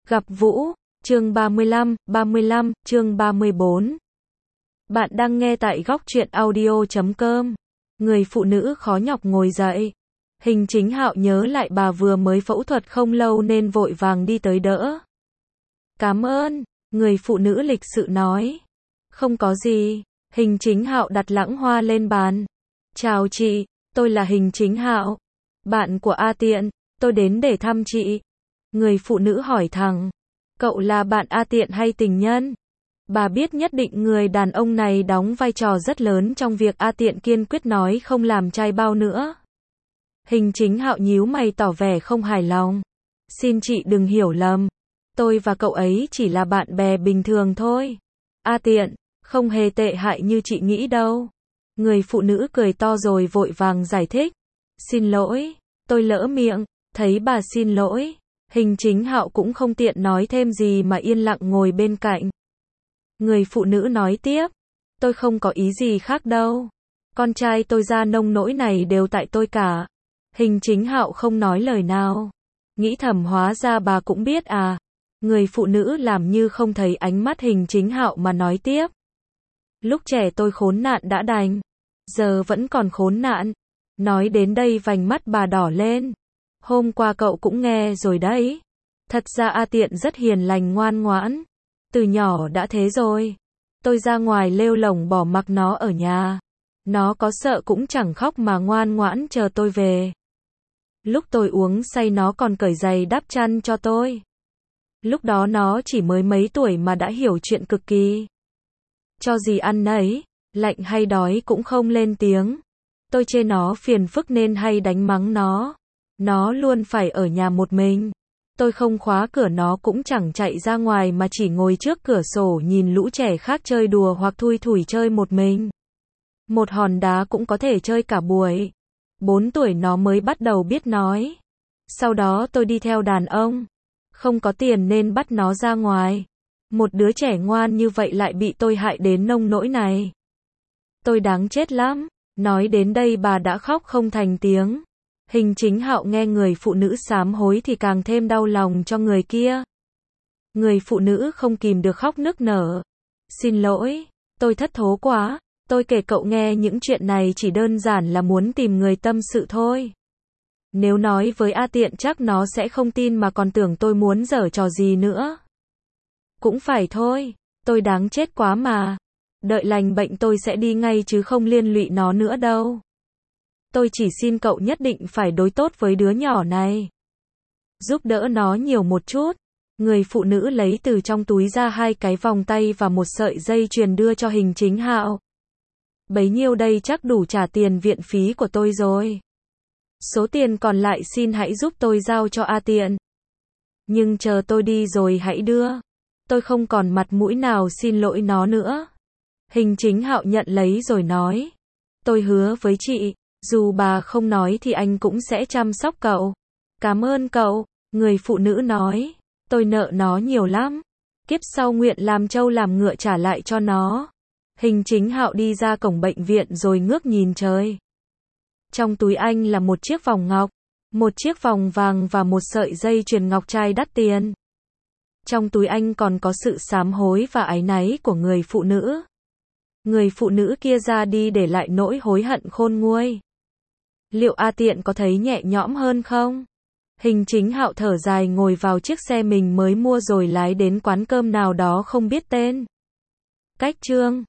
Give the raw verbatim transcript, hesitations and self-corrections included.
Gặp Vũ, chương ba mươi lăm, ba mươi lăm, chương ba mươi bốn. Bạn đang nghe tại góc truyện audio chấm com. Người phụ nữ khó nhọc ngồi dậy. Hình Chính Hạo nhớ lại bà vừa mới phẫu thuật không lâu nên vội vàng đi tới đỡ. Cảm ơn, người phụ nữ lịch sự nói. Không có gì. Hình Chính Hạo đặt lẵng hoa lên bàn. Chào chị, tôi là Hình Chính Hạo. Bạn của A Tiện, tôi đến để thăm chị. Người phụ nữ hỏi thẳng. Cậu là bạn A Tiện hay tình nhân? Bà biết nhất định người đàn ông này đóng vai trò rất lớn trong việc A Tiện kiên quyết nói không làm trai bao nữa. Hình Chính Hạo nhíu mày tỏ vẻ không hài lòng. Xin chị đừng hiểu lầm. Tôi và cậu ấy chỉ là bạn bè bình thường thôi. A Tiện, không hề tệ hại như chị nghĩ đâu. Người phụ nữ cười to rồi vội vàng giải thích. Xin lỗi, tôi lỡ miệng. Thấy bà xin lỗi, Hình Chính Hạo cũng không tiện nói thêm gì mà yên lặng ngồi bên cạnh. Người phụ nữ nói tiếp. Tôi không có ý gì khác đâu. Con trai tôi ra nông nỗi này đều tại tôi cả. Hình Chính Hạo không nói lời nào. Nghĩ thầm hóa ra bà cũng biết à. Người phụ nữ làm như không thấy ánh mắt Hình Chính Hạo mà nói tiếp. Lúc trẻ tôi khốn nạn đã đành. Giờ vẫn còn khốn nạn. Nói đến đây vành mắt bà đỏ lên. Hôm qua cậu cũng nghe rồi đấy. Thật ra A Tiện rất hiền lành ngoan ngoãn. Từ nhỏ đã thế rồi. Tôi ra ngoài lêu lổng bỏ mặc nó ở nhà. Nó có sợ cũng chẳng khóc mà ngoan ngoãn chờ tôi về. Lúc tôi uống say nó còn cởi giày đắp chăn cho tôi. Lúc đó nó chỉ mới mấy tuổi mà đã hiểu chuyện cực kỳ. Cho gì ăn nấy, lạnh hay đói cũng không lên tiếng. Tôi chê nó phiền phức nên hay đánh mắng nó. Nó luôn phải ở nhà một mình. Tôi không khóa cửa nó cũng chẳng chạy ra ngoài mà chỉ ngồi trước cửa sổ nhìn lũ trẻ khác chơi đùa hoặc thui thủi chơi một mình. Một hòn đá cũng có thể chơi cả buổi. Bốn tuổi nó mới bắt đầu biết nói. Sau đó tôi đi theo đàn ông. Không có tiền nên bắt nó ra ngoài. Một đứa trẻ ngoan như vậy lại bị tôi hại đến nông nỗi này. Tôi đáng chết lắm. Nói đến đây bà đã khóc không thành tiếng. Hình Chính Hạo nghe người phụ nữ sám hối thì càng thêm đau lòng cho người kia. Người phụ nữ không kìm được khóc nức nở. Xin lỗi, tôi thất thố quá. Tôi kể cậu nghe những chuyện này chỉ đơn giản là muốn tìm người tâm sự thôi. Nếu nói với A Tiện chắc nó sẽ không tin mà còn tưởng tôi muốn giở trò gì nữa. Cũng phải thôi, tôi đáng chết quá mà. Đợi lành bệnh tôi sẽ đi ngay chứ không liên lụy nó nữa đâu. Tôi chỉ xin cậu nhất định phải đối tốt với đứa nhỏ này. Giúp đỡ nó nhiều một chút. Người phụ nữ lấy từ trong túi ra hai cái vòng tay và một sợi dây chuyền đưa cho Hình Chính Hạo. Bấy nhiêu đây chắc đủ trả tiền viện phí của tôi rồi. Số tiền còn lại xin hãy giúp tôi giao cho A Tiện. Nhưng chờ tôi đi rồi hãy đưa. Tôi không còn mặt mũi nào xin lỗi nó nữa. Hình Chính Hạo nhận lấy rồi nói. Tôi hứa với chị. Dù bà không nói thì anh cũng sẽ chăm sóc cậu. Cảm ơn cậu, người phụ nữ nói. Tôi nợ nó nhiều lắm. Kiếp sau nguyện làm trâu làm ngựa trả lại cho nó. Hình Chính Hạo đi ra cổng bệnh viện rồi ngước nhìn trời. Trong túi anh là một chiếc vòng ngọc, một chiếc vòng vàng và một sợi dây chuyền ngọc trai đắt tiền. Trong túi anh còn có sự sám hối và áy náy của người phụ nữ. Người phụ nữ kia ra đi để lại nỗi hối hận khôn nguôi. Liệu A Tiện có thấy nhẹ nhõm hơn không? Hình Chính Hạo thở dài ngồi vào chiếc xe mình mới mua rồi lái đến quán cơm nào đó không biết tên. Cách chương